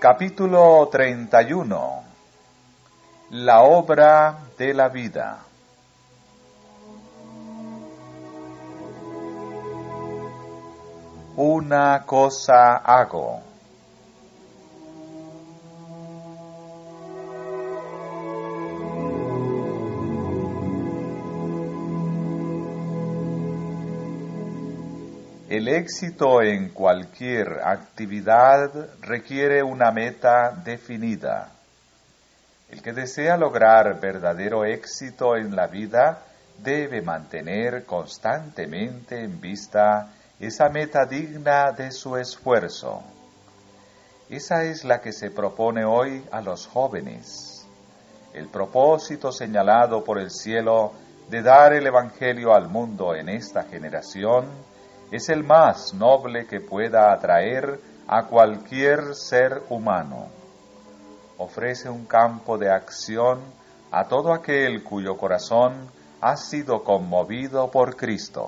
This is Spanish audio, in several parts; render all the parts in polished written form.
Capítulo 31. La obra de la vida. Una cosa hago. El éxito en cualquier actividad requiere una meta definida. El que desea lograr verdadero éxito en la vida debe mantener constantemente en vista esa meta digna de su esfuerzo. Esa es la que se propone hoy a los jóvenes. El propósito señalado por el cielo de dar el Evangelio al mundo en esta generación es el más noble que pueda atraer a cualquier ser humano. Ofrece un campo de acción a todo aquel cuyo corazón ha sido conmovido por Cristo.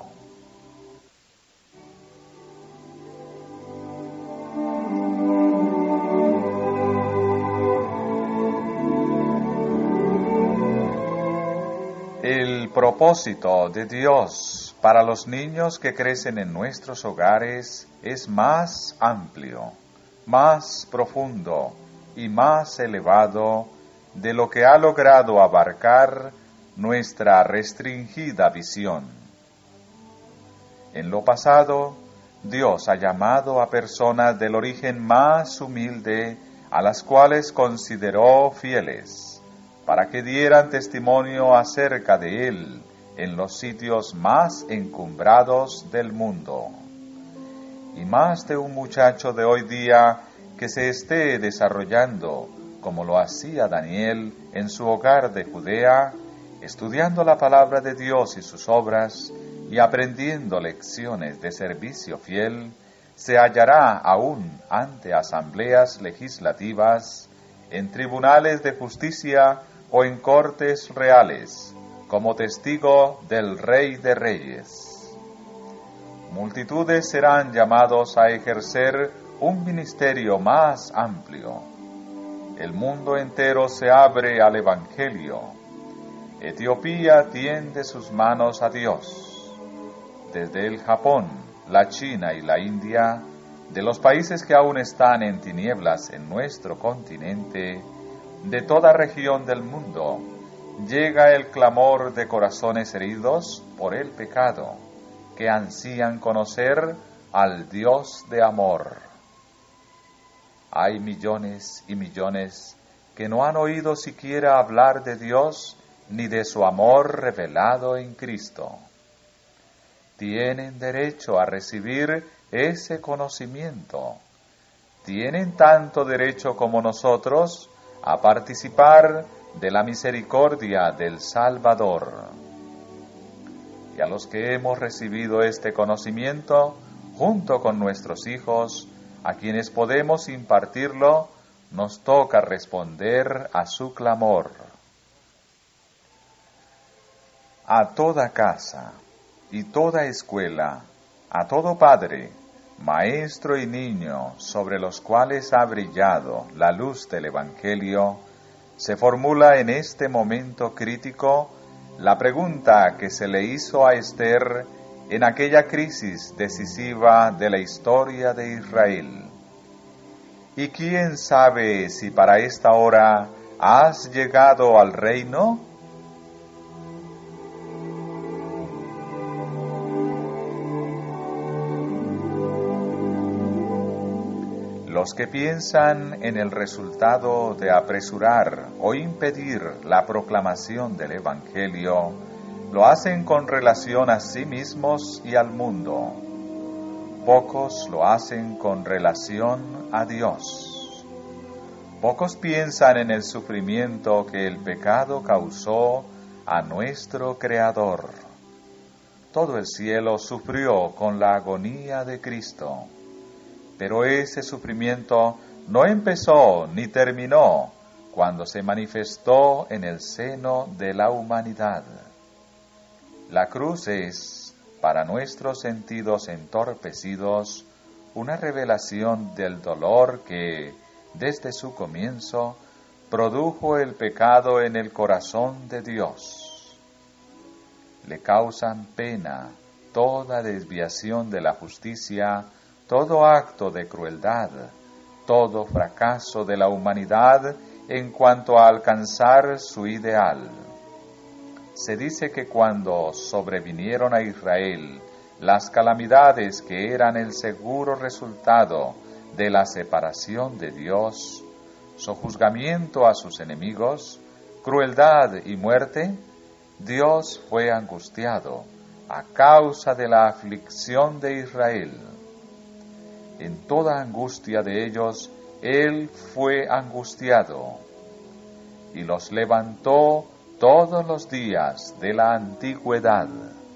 El propósito de Dios para los niños que crecen en nuestros hogares es más amplio, más profundo y más elevado de lo que ha logrado abarcar nuestra restringida visión. En lo pasado, Dios ha llamado a personas del origen más humilde, a las cuales consideró fieles, para que dieran testimonio acerca de Él en los sitios más encumbrados del mundo. Y más de un muchacho de hoy día que se esté desarrollando, como lo hacía Daniel en su hogar de Judea, estudiando la palabra de Dios y sus obras, y aprendiendo lecciones de servicio fiel, se hallará aún ante asambleas legislativas, en tribunales de justicia o en cortes reales, como testigo del Rey de Reyes. Multitudes serán llamados a ejercer un ministerio más amplio. El mundo entero se abre al Evangelio. Etiopía tiende sus manos a Dios. Desde el Japón, la China y la India, de los países que aún están en tinieblas en nuestro continente, de toda región del mundo, llega el clamor de corazones heridos por el pecado, que ansían conocer al Dios de amor. Hay millones y millones que no han oído siquiera hablar de Dios ni de su amor revelado en Cristo. Tienen derecho a recibir ese conocimiento. Tienen tanto derecho como nosotros a participar de la misericordia del Salvador. Y a los que hemos recibido este conocimiento, junto con nuestros hijos, a quienes podemos impartirlo, nos toca responder a su clamor. A toda casa y toda escuela, a todo padre, maestro y niño sobre los cuales ha brillado la luz del Evangelio, se formula en este momento crítico la pregunta que se le hizo a Esther en aquella crisis decisiva de la historia de Israel. ¿Y quién sabe si para esta hora has llegado al reino? Los que piensan en el resultado de apresurar o impedir la proclamación del Evangelio, lo hacen con relación a sí mismos y al mundo. Pocos lo hacen con relación a Dios. Pocos piensan en el sufrimiento que el pecado causó a nuestro Creador. Todo el cielo sufrió con la agonía de Cristo. Pero ese sufrimiento no empezó ni terminó cuando se manifestó en el seno de la humanidad. La cruz es, para nuestros sentidos entorpecidos, una revelación del dolor que, desde su comienzo, produjo el pecado en el corazón de Dios. Le causan pena toda desviación de la justicia, todo acto de crueldad, todo fracaso de la humanidad en cuanto a alcanzar su ideal. Se dice que cuando sobrevinieron a Israel las calamidades que eran el seguro resultado de la separación de Dios, sojuzgamiento a sus enemigos, crueldad y muerte, Dios fue angustiado a causa de la aflicción de Israel. En toda angustia de ellos, Él fue angustiado y los levantó todos los días de la antigüedad.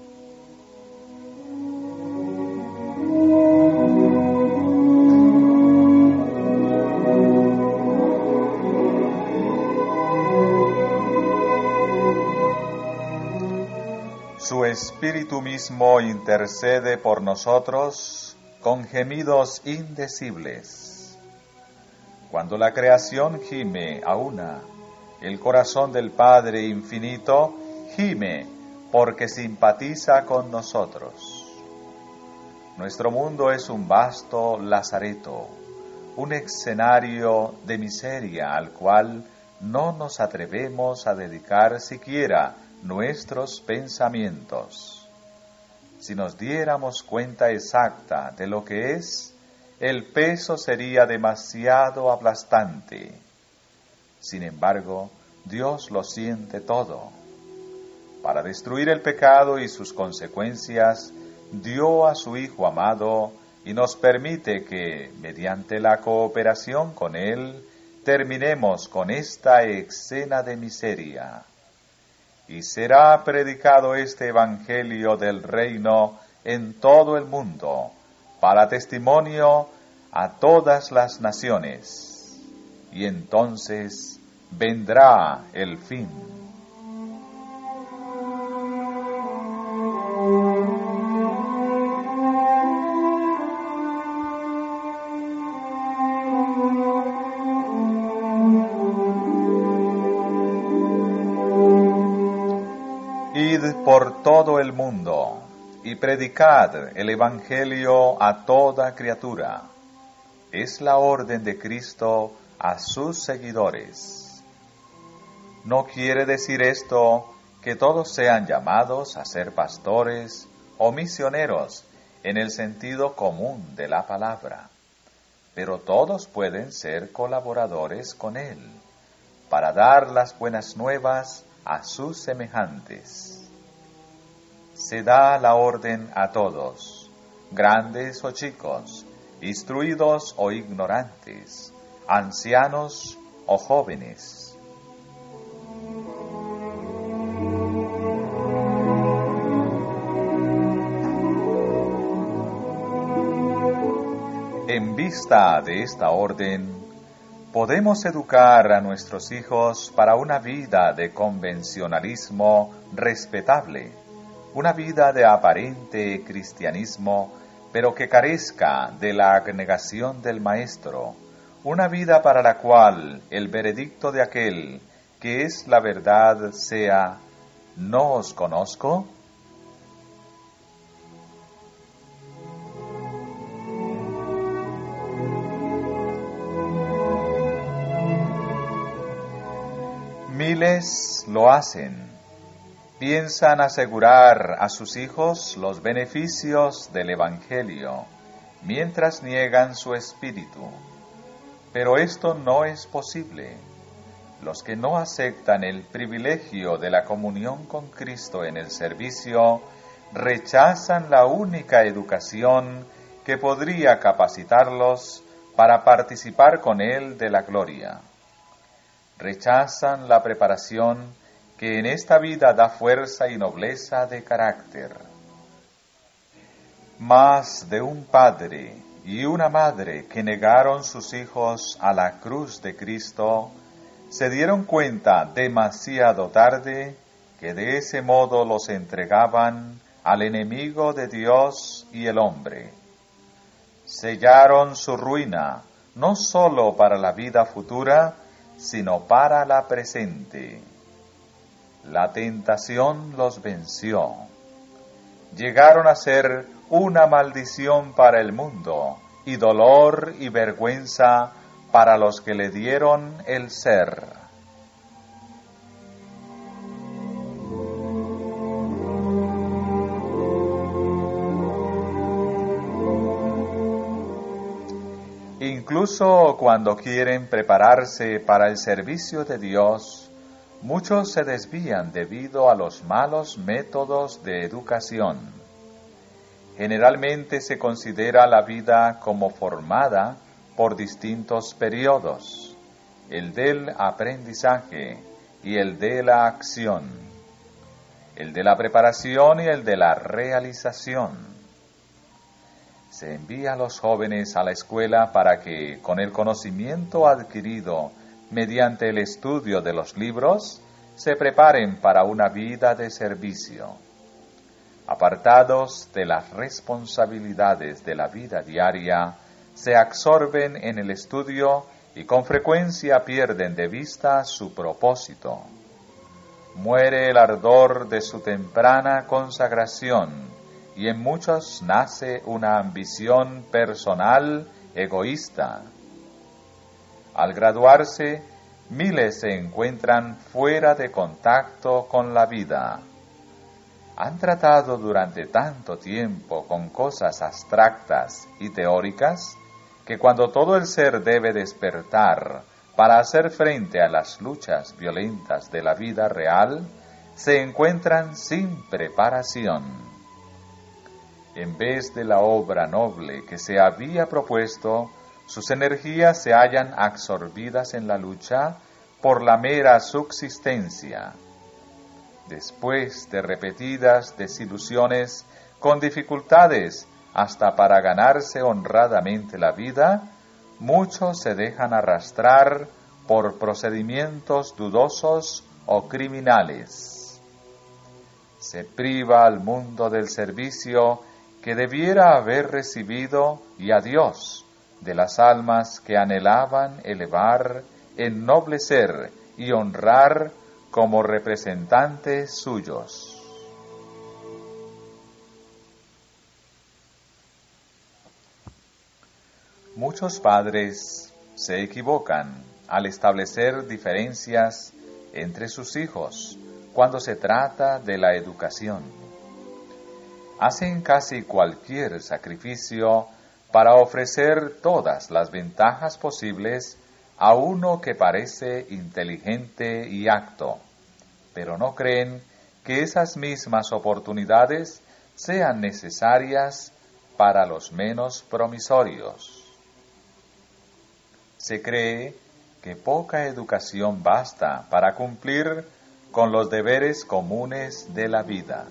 Su Espíritu mismo intercede por nosotros con gemidos indecibles. Cuando la creación gime a una, el corazón del Padre Infinito gime porque simpatiza con nosotros. Nuestro mundo es un vasto lazareto, un escenario de miseria al cual no nos atrevemos a dedicar siquiera nuestros pensamientos. Si nos diéramos cuenta exacta de lo que es, el peso sería demasiado aplastante. Sin embargo, Dios lo siente todo. Para destruir el pecado y sus consecuencias, dio a su Hijo amado y nos permite que, mediante la cooperación con Él, terminemos con esta escena de miseria. Y será predicado este Evangelio del Reino en todo el mundo, para testimonio a todas las naciones. Y entonces vendrá el fin. Id por todo el mundo y predicad el Evangelio a toda criatura. Es la orden de Cristo a sus seguidores. No quiere decir esto que todos sean llamados a ser pastores o misioneros en el sentido común de la palabra, pero todos pueden ser colaboradores con Él para dar las buenas nuevas a sus semejantes. Se da la orden a todos, grandes o chicos, instruidos o ignorantes, ancianos o jóvenes. En vista de esta orden, podemos educar a nuestros hijos para una vida de convencionalismo respetable, una vida de aparente cristianismo, pero que carezca de la abnegación del Maestro, una vida para la cual el veredicto de aquel que es la verdad sea: ¿no os conozco? Miles lo hacen. Piensan asegurar a sus hijos los beneficios del Evangelio, mientras niegan su espíritu. Pero esto no es posible. Los que no aceptan el privilegio de la comunión con Cristo en el servicio, rechazan la única educación que podría capacitarlos para participar con Él de la gloria. Rechazan la preparación que en esta vida da fuerza y nobleza de carácter. Más de un padre y una madre que negaron sus hijos a la cruz de Cristo, se dieron cuenta demasiado tarde que de ese modo los entregaban al enemigo de Dios y el hombre. Sellaron su ruina no sólo para la vida futura, sino para la presente. La tentación los venció. Llegaron a ser una maldición para el mundo y dolor y vergüenza para los que le dieron el ser. Incluso cuando quieren prepararse para el servicio de Dios, muchos se desvían debido a los malos métodos de educación. Generalmente se considera la vida como formada por distintos periodos, el del aprendizaje y el de la acción, el de la preparación y el de la realización. Se envía a los jóvenes a la escuela para que, con el conocimiento adquirido mediante el estudio de los libros, se preparen para una vida de servicio. Apartados de las responsabilidades de la vida diaria, se absorben en el estudio y con frecuencia pierden de vista su propósito. Muere el ardor de su temprana consagración y en muchos nace una ambición personal egoísta. Al graduarse, miles se encuentran fuera de contacto con la vida. Han tratado durante tanto tiempo con cosas abstractas y teóricas que cuando todo el ser debe despertar para hacer frente a las luchas violentas de la vida real, se encuentran sin preparación. En vez de la obra noble que se había propuesto, sus energías se hallan absorbidas en la lucha por la mera subsistencia. Después de repetidas desilusiones, con dificultades hasta para ganarse honradamente la vida, muchos se dejan arrastrar por procedimientos dudosos o criminales. Se priva al mundo del servicio que debiera haber recibido y a Dios de las almas que anhelaban elevar, ennoblecer y honrar como representantes suyos. Muchos padres se equivocan al establecer diferencias entre sus hijos cuando se trata de la educación. Hacen casi cualquier sacrificio para ofrecer todas las ventajas posibles a uno que parece inteligente y apto, pero no creen que esas mismas oportunidades sean necesarias para los menos promisorios. Se cree que poca educación basta para cumplir con los deberes comunes de la vida.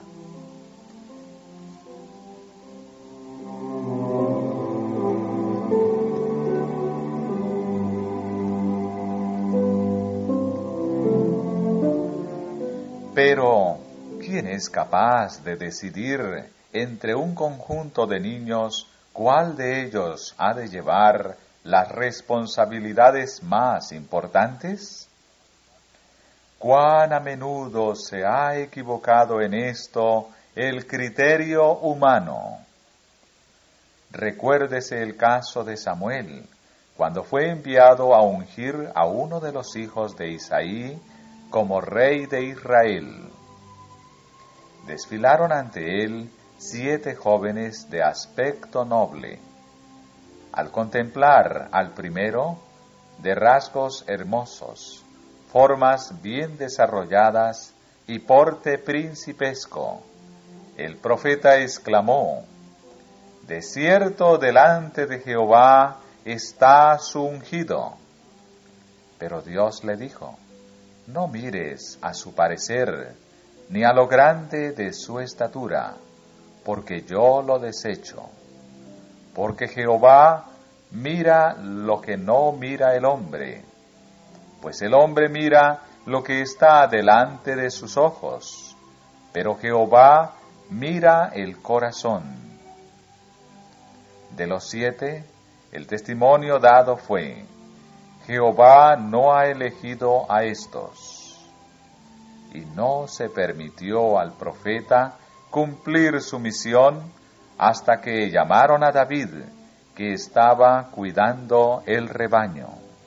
Pero, ¿quién es capaz de decidir entre un conjunto de niños cuál de ellos ha de llevar las responsabilidades más importantes? ¿Cuán a menudo se ha equivocado en esto el criterio humano? Recuérdese el caso de Samuel, cuando fue enviado a ungir a uno de los hijos de Isaí como rey de Israel. Desfilaron ante él 7 jóvenes de aspecto noble. Al contemplar al primero, de rasgos hermosos, formas bien desarrolladas y porte principesco, el profeta exclamó: «De cierto delante de Jehová está su ungido». Pero Dios le dijo: «No mires a su parecer, ni a lo grande de su estatura, porque yo lo desecho. Porque Jehová mira lo que no mira el hombre, pues el hombre mira lo que está delante de sus ojos, pero Jehová mira el corazón». De los 7, El testimonio dado fue: Jehová no ha elegido a estos. Y no se permitió al profeta cumplir su misión hasta que llamaron a David, que estaba cuidando el rebaño.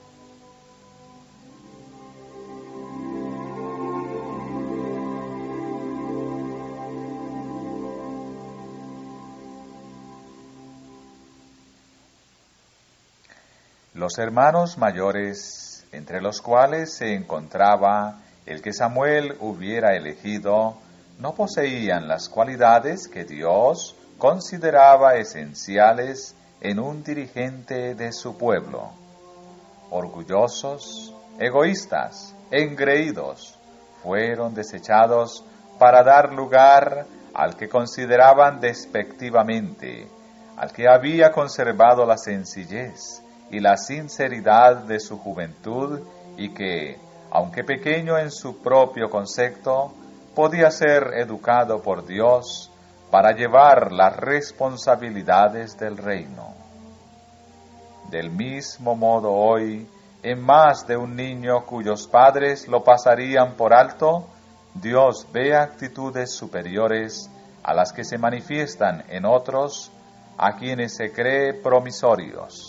Los hermanos mayores, entre los cuales se encontraba el que Samuel hubiera elegido, no poseían las cualidades que Dios consideraba esenciales en un dirigente de su pueblo. Orgullosos, egoístas, engreídos, fueron desechados para dar lugar al que consideraban despectivamente, al que había conservado la sencillez y la sinceridad de su juventud y que, aunque pequeño en su propio concepto, podía ser educado por Dios para llevar las responsabilidades del reino. Del mismo modo hoy, en más de un niño cuyos padres lo pasarían por alto, Dios ve actitudes superiores a las que se manifiestan en otros, a quienes se cree promisorios.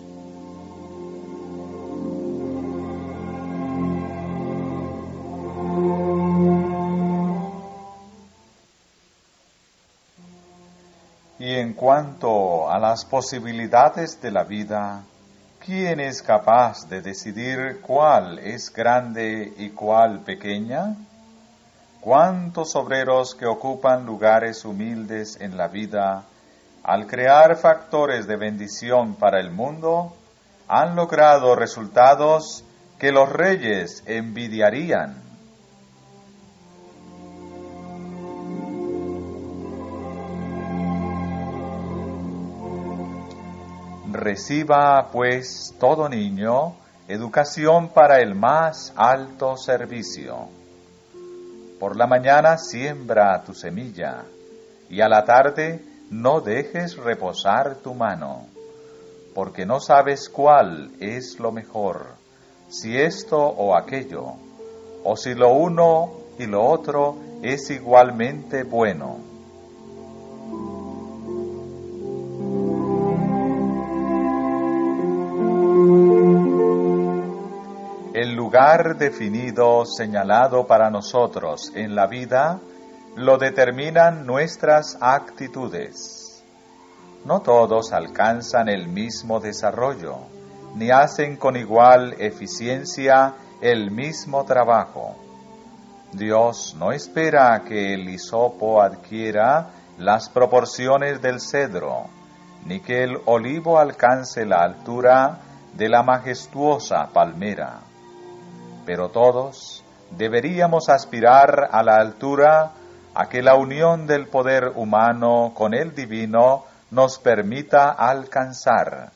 Y en cuanto a las posibilidades de la vida, ¿quién es capaz de decidir cuál es grande y cuál pequeña? ¿Cuántos obreros que ocupan lugares humildes en la vida, al crear factores de bendición para el mundo, han logrado resultados que los reyes envidiarían? Reciba, pues, todo niño educación para el más alto servicio. Por la mañana siembra tu semilla, y a la tarde no dejes reposar tu mano, porque no sabes cuál es lo mejor, si esto o aquello, o si lo uno y lo otro es igualmente bueno. El lugar definido, señalado para nosotros en la vida, lo determinan nuestras actitudes. No todos alcanzan el mismo desarrollo, ni hacen con igual eficiencia el mismo trabajo. Dios no espera que el hisopo adquiera las proporciones del cedro, ni que el olivo alcance la altura de la majestuosa palmera. Pero todos deberíamos aspirar a la altura a que la unión del poder humano con el divino nos permita alcanzar.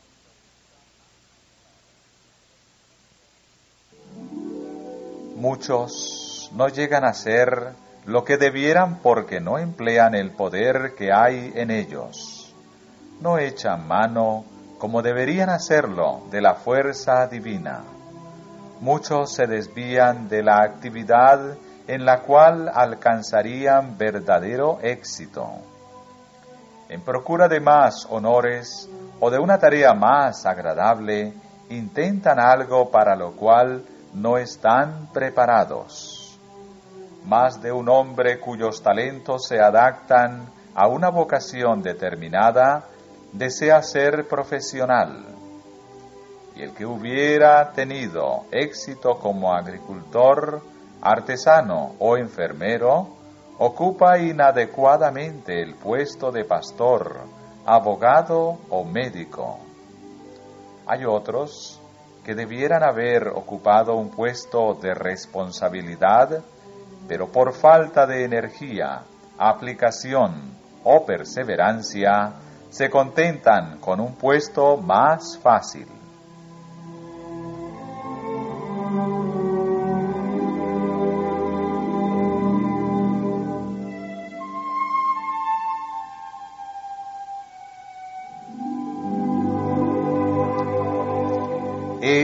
Muchos no llegan a ser lo que debieran porque no emplean el poder que hay en ellos. No echan mano, como deberían hacerlo, de la fuerza divina. Muchos se desvían de la actividad en la cual alcanzarían verdadero éxito. En procura de más honores o de una tarea más agradable, intentan algo para lo cual no están preparados. Más de un hombre cuyos talentos se adaptan a una vocación determinada desea ser profesional. Y el que hubiera tenido éxito como agricultor, artesano o enfermero, ocupa inadecuadamente el puesto de pastor, abogado o médico. Hay otros que debieran haber ocupado un puesto de responsabilidad, pero por falta de energía, aplicación o perseverancia, se contentan con un puesto más fácil.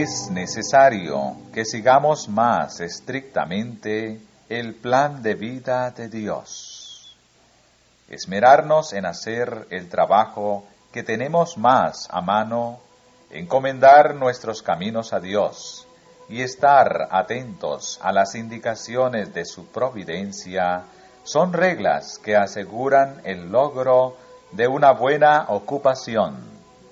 es necesario que sigamos más estrictamente el plan de vida de Dios. Esmerarnos en hacer el trabajo que tenemos más a mano, encomendar nuestros caminos a Dios y estar atentos a las indicaciones de su providencia son reglas que aseguran el logro de una buena ocupación.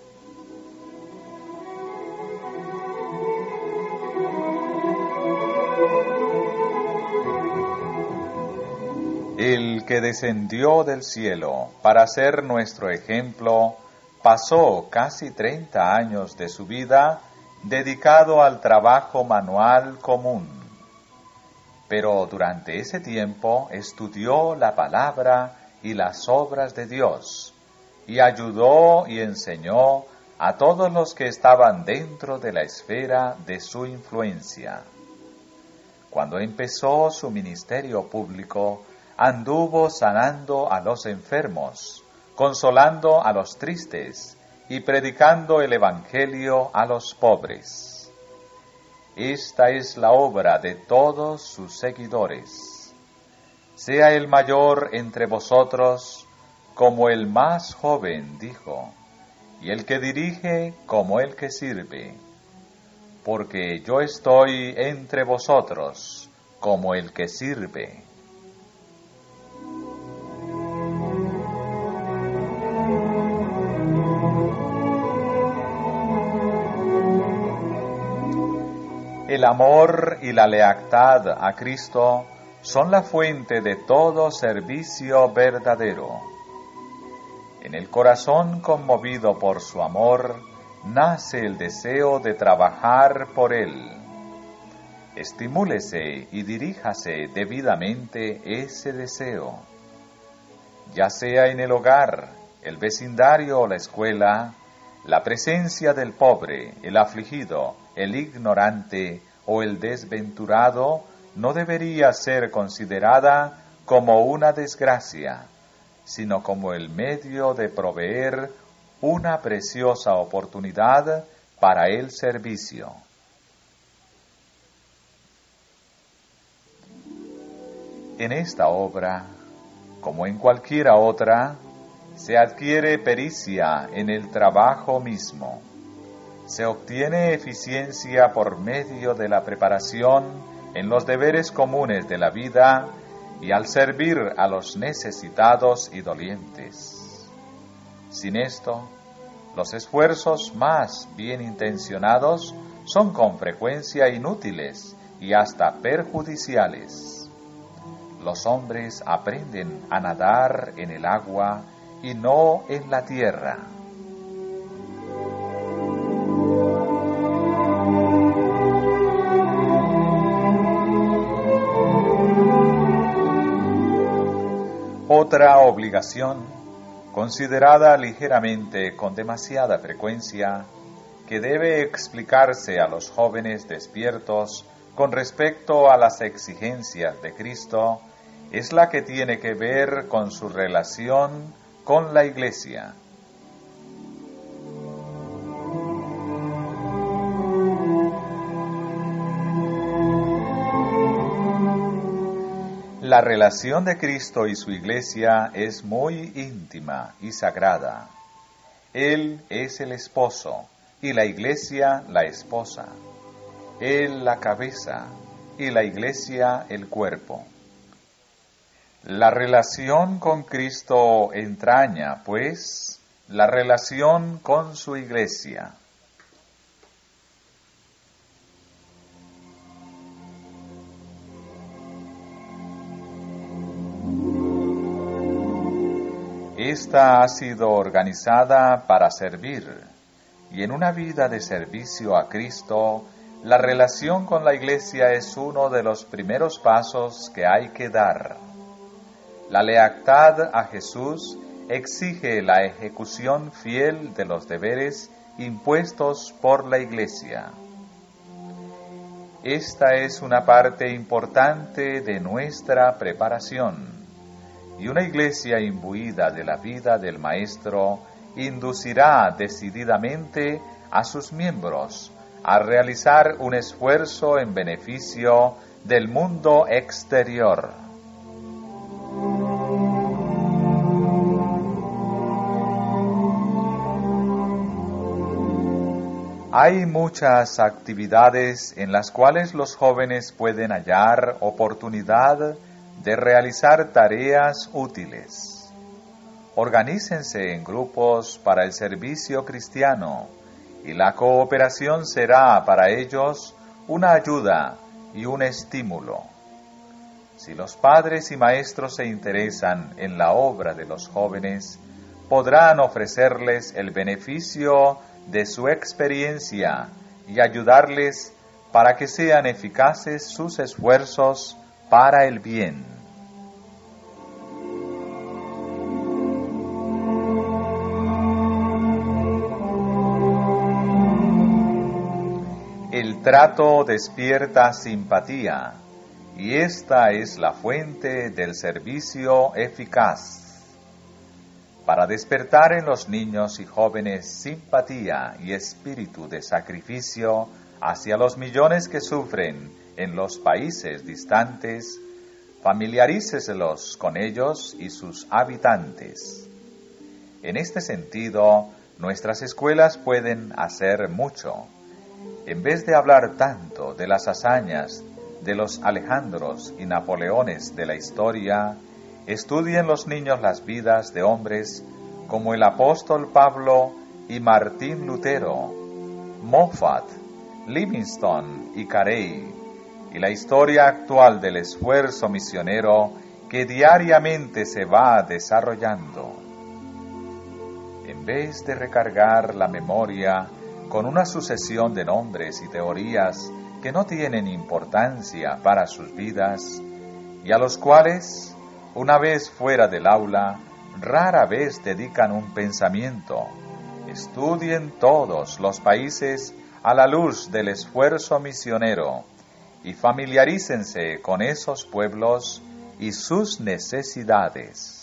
El que descendió del cielo para ser nuestro ejemplo, pasó casi 30 años de su vida dedicado al trabajo manual común. Pero durante ese tiempo estudió la palabra y las obras de Dios, y ayudó y enseñó a todos los que estaban dentro de la esfera de su influencia. Cuando empezó su ministerio público, anduvo sanando a los enfermos, consolando a los tristes y predicando el Evangelio a los pobres. Esta es la obra de todos sus seguidores. Sea el mayor entre vosotros como el más joven, dijo, y el que dirige como el que sirve, porque yo estoy entre vosotros como el que sirve. El amor y la lealtad a Cristo son la fuente de todo servicio verdadero. En el corazón conmovido por su amor, nace el deseo de trabajar por Él. Estimúlese y diríjase debidamente ese deseo. Ya sea en el hogar, el vecindario o la escuela, la presencia del pobre, el afligido, el ignorante o el desventurado no debería ser considerada como una desgracia, sino como el medio de proveer una preciosa oportunidad para el servicio. En esta obra, como en cualquiera otra, se adquiere pericia en el trabajo mismo. Se obtiene eficiencia por medio de la preparación en los deberes comunes de la vida y al servir a los necesitados y dolientes. Sin esto, los esfuerzos más bien intencionados son con frecuencia inútiles y hasta perjudiciales. Los hombres aprenden a nadar en el agua y no en la tierra. Otra obligación, considerada ligeramente con demasiada frecuencia, que debe explicarse a los jóvenes despiertos con respecto a las exigencias de Cristo, es la que tiene que ver con su relación con la Iglesia. La relación de Cristo y su Iglesia es muy íntima y sagrada. Él es el esposo y la Iglesia la esposa. Él la cabeza y la Iglesia el cuerpo. La relación con Cristo entraña, pues, la relación con su Iglesia. Esta ha sido organizada para servir, y en una vida de servicio a Cristo, la relación con la Iglesia es uno de los primeros pasos que hay que dar. La lealtad a Jesús exige la ejecución fiel de los deberes impuestos por la Iglesia. Esta es una parte importante de nuestra preparación, y una Iglesia imbuida de la vida del Maestro inducirá decididamente a sus miembros a realizar un esfuerzo en beneficio del mundo exterior. Hay muchas actividades en las cuales los jóvenes pueden hallar oportunidad de realizar tareas útiles. Organícense en grupos para el servicio cristiano y la cooperación será para ellos una ayuda y un estímulo. Si los padres y maestros se interesan en la obra de los jóvenes, podrán ofrecerles el beneficio de su experiencia y ayudarles para que sean eficaces sus esfuerzos para el bien. El trato despierta simpatía, y esta es la fuente del servicio eficaz. Para despertar en los niños y jóvenes simpatía y espíritu de sacrificio hacia los millones que sufren en los países distantes, familiaríceselos con ellos y sus habitantes. En este sentido, nuestras escuelas pueden hacer mucho. En vez de hablar tanto de las hazañas de los Alejandros y Napoleones de la historia, estudien los niños las vidas de hombres como el apóstol Pablo y Martín Lutero, Moffat, Livingstone y Carey, y la historia actual del esfuerzo misionero que diariamente se va desarrollando. En vez de recargar la memoria con una sucesión de nombres y teorías que no tienen importancia para sus vidas y a los cuales, una vez fuera del aula, rara vez dedican un pensamiento, estudien todos los países a la luz del esfuerzo misionero y familiarícense con esos pueblos y sus necesidades.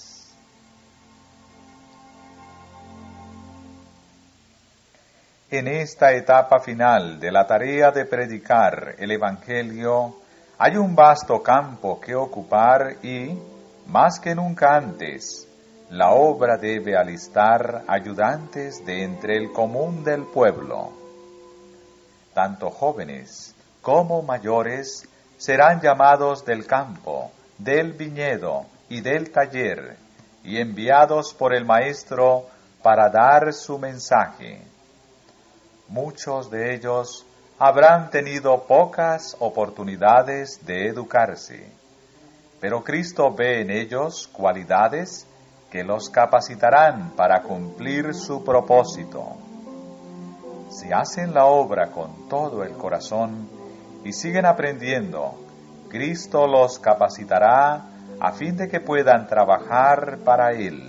En esta etapa final de la tarea de predicar el Evangelio, hay un vasto campo que ocupar y, más que nunca antes, la obra debe alistar ayudantes de entre el común del pueblo. Tanto jóvenes como mayores serán llamados del campo, del viñedo y del taller, y enviados por el Maestro para dar su mensaje. Muchos de ellos habrán tenido pocas oportunidades de educarse, pero Cristo ve en ellos cualidades que los capacitarán para cumplir su propósito. Si hacen la obra con todo el corazón y siguen aprendiendo, Cristo los capacitará a fin de que puedan trabajar para Él.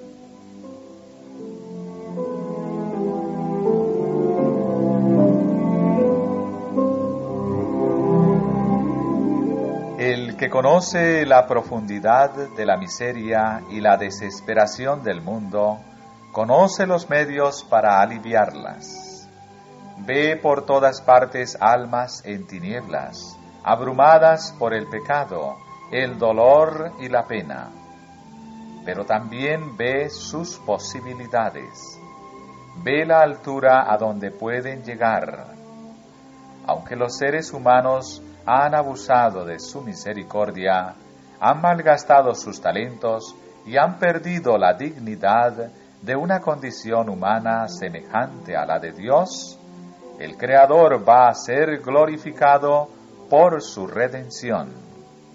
El que conoce la profundidad de la miseria y la desesperación del mundo, conoce los medios para aliviarlas. Ve por todas partes almas en tinieblas, abrumadas por el pecado, el dolor y la pena. Pero también ve sus posibilidades. Ve la altura a donde pueden llegar. Aunque los seres humanos han abusado de su misericordia, han malgastado sus talentos y han perdido la dignidad de una condición humana semejante a la de Dios, el Creador va a ser glorificado por su redención.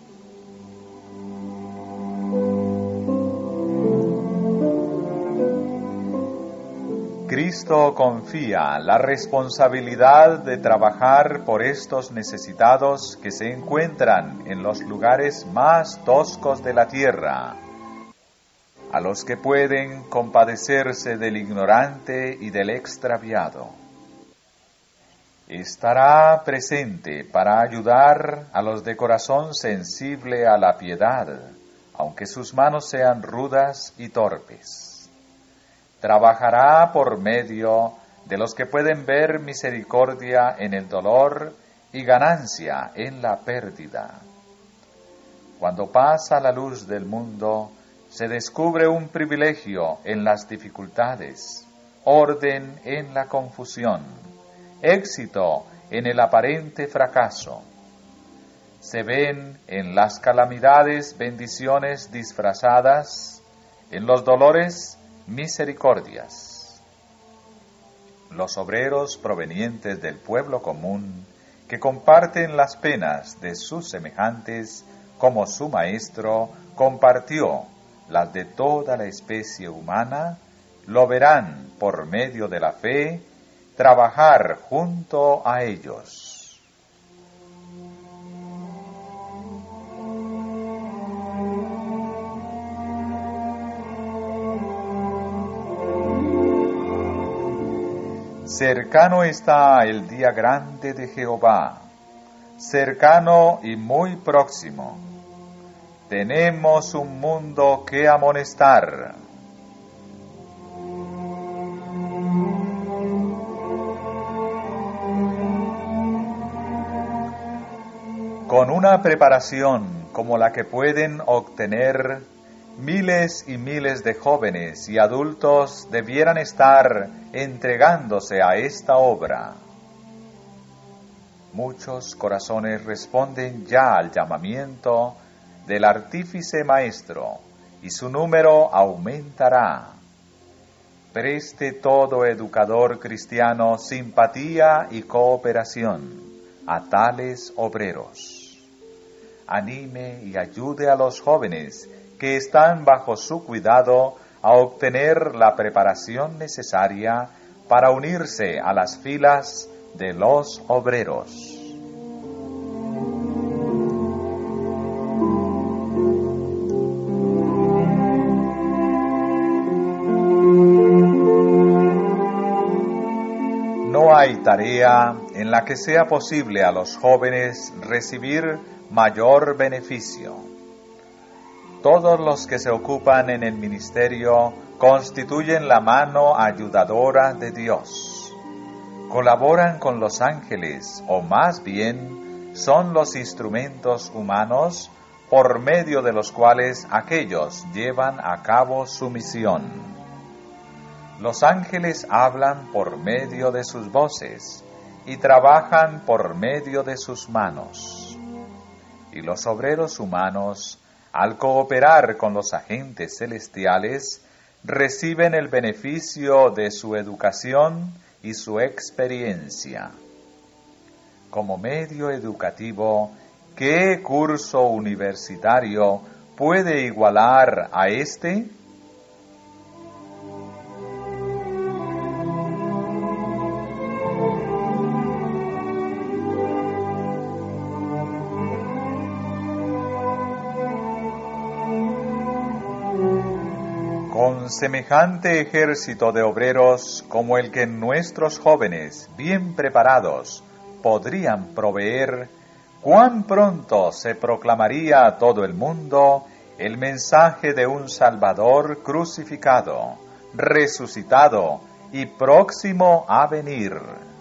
Cristo confía la responsabilidad de trabajar por estos necesitados que se encuentran en los lugares más toscos de la tierra, a los que pueden compadecerse del ignorante y del extraviado. Estará presente para ayudar a los de corazón sensible a la piedad, aunque sus manos sean rudas y torpes. Trabajará por medio de los que pueden ver misericordia en el dolor y ganancia en la pérdida. Cuando pasa la luz del mundo, se descubre un privilegio en las dificultades, orden en la confusión, éxito en el aparente fracaso. Se ven en las calamidades bendiciones disfrazadas, en los dolores misericordias. Los obreros provenientes del pueblo común, que comparten las penas de sus semejantes, como su maestro compartió las de toda la especie humana, lo verán por medio de la fe trabajar junto a ellos. Cercano está el día grande de Jehová, cercano y muy próximo. Tenemos un mundo que amonestar. Con una preparación como la que pueden obtener miles y miles de jóvenes y adultos debieran estar entregándose a esta obra. Muchos corazones responden ya al llamamiento del artífice maestro, y su número aumentará. Preste todo educador cristiano simpatía y cooperación a tales obreros. Anime y ayude a los jóvenes que están bajo su cuidado a obtener la preparación necesaria para unirse a las filas de los obreros. No hay tarea en la que sea posible a los jóvenes recibir mayor beneficio. Todos los que se ocupan en el ministerio constituyen la mano ayudadora de Dios. Colaboran con los ángeles, o más bien, son los instrumentos humanos por medio de los cuales aquellos llevan a cabo su misión. Los ángeles hablan por medio de sus voces y trabajan por medio de sus manos. Y los obreros humanos, al cooperar con los agentes celestiales, reciben el beneficio de su educación y su experiencia. Como medio educativo, ¿qué curso universitario puede igualar a este? Con semejante ejército de obreros como el que nuestros jóvenes, bien preparados, podrían proveer, cuán pronto se proclamaría a todo el mundo el mensaje de un Salvador crucificado, resucitado y próximo a venir.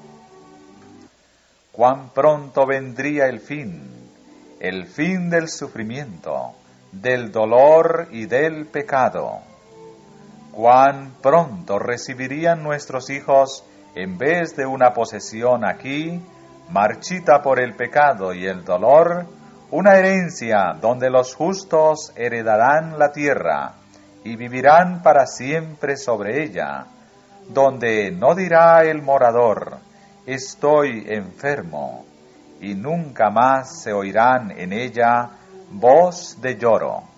Cuán pronto vendría el fin del sufrimiento, del dolor y del pecado. Cuán pronto recibirían nuestros hijos, en vez de una posesión aquí, marchita por el pecado y el dolor, una herencia donde los justos heredarán la tierra y vivirán para siempre sobre ella, donde no dirá el morador, estoy enfermo, y nunca más se oirán en ella voz de lloro.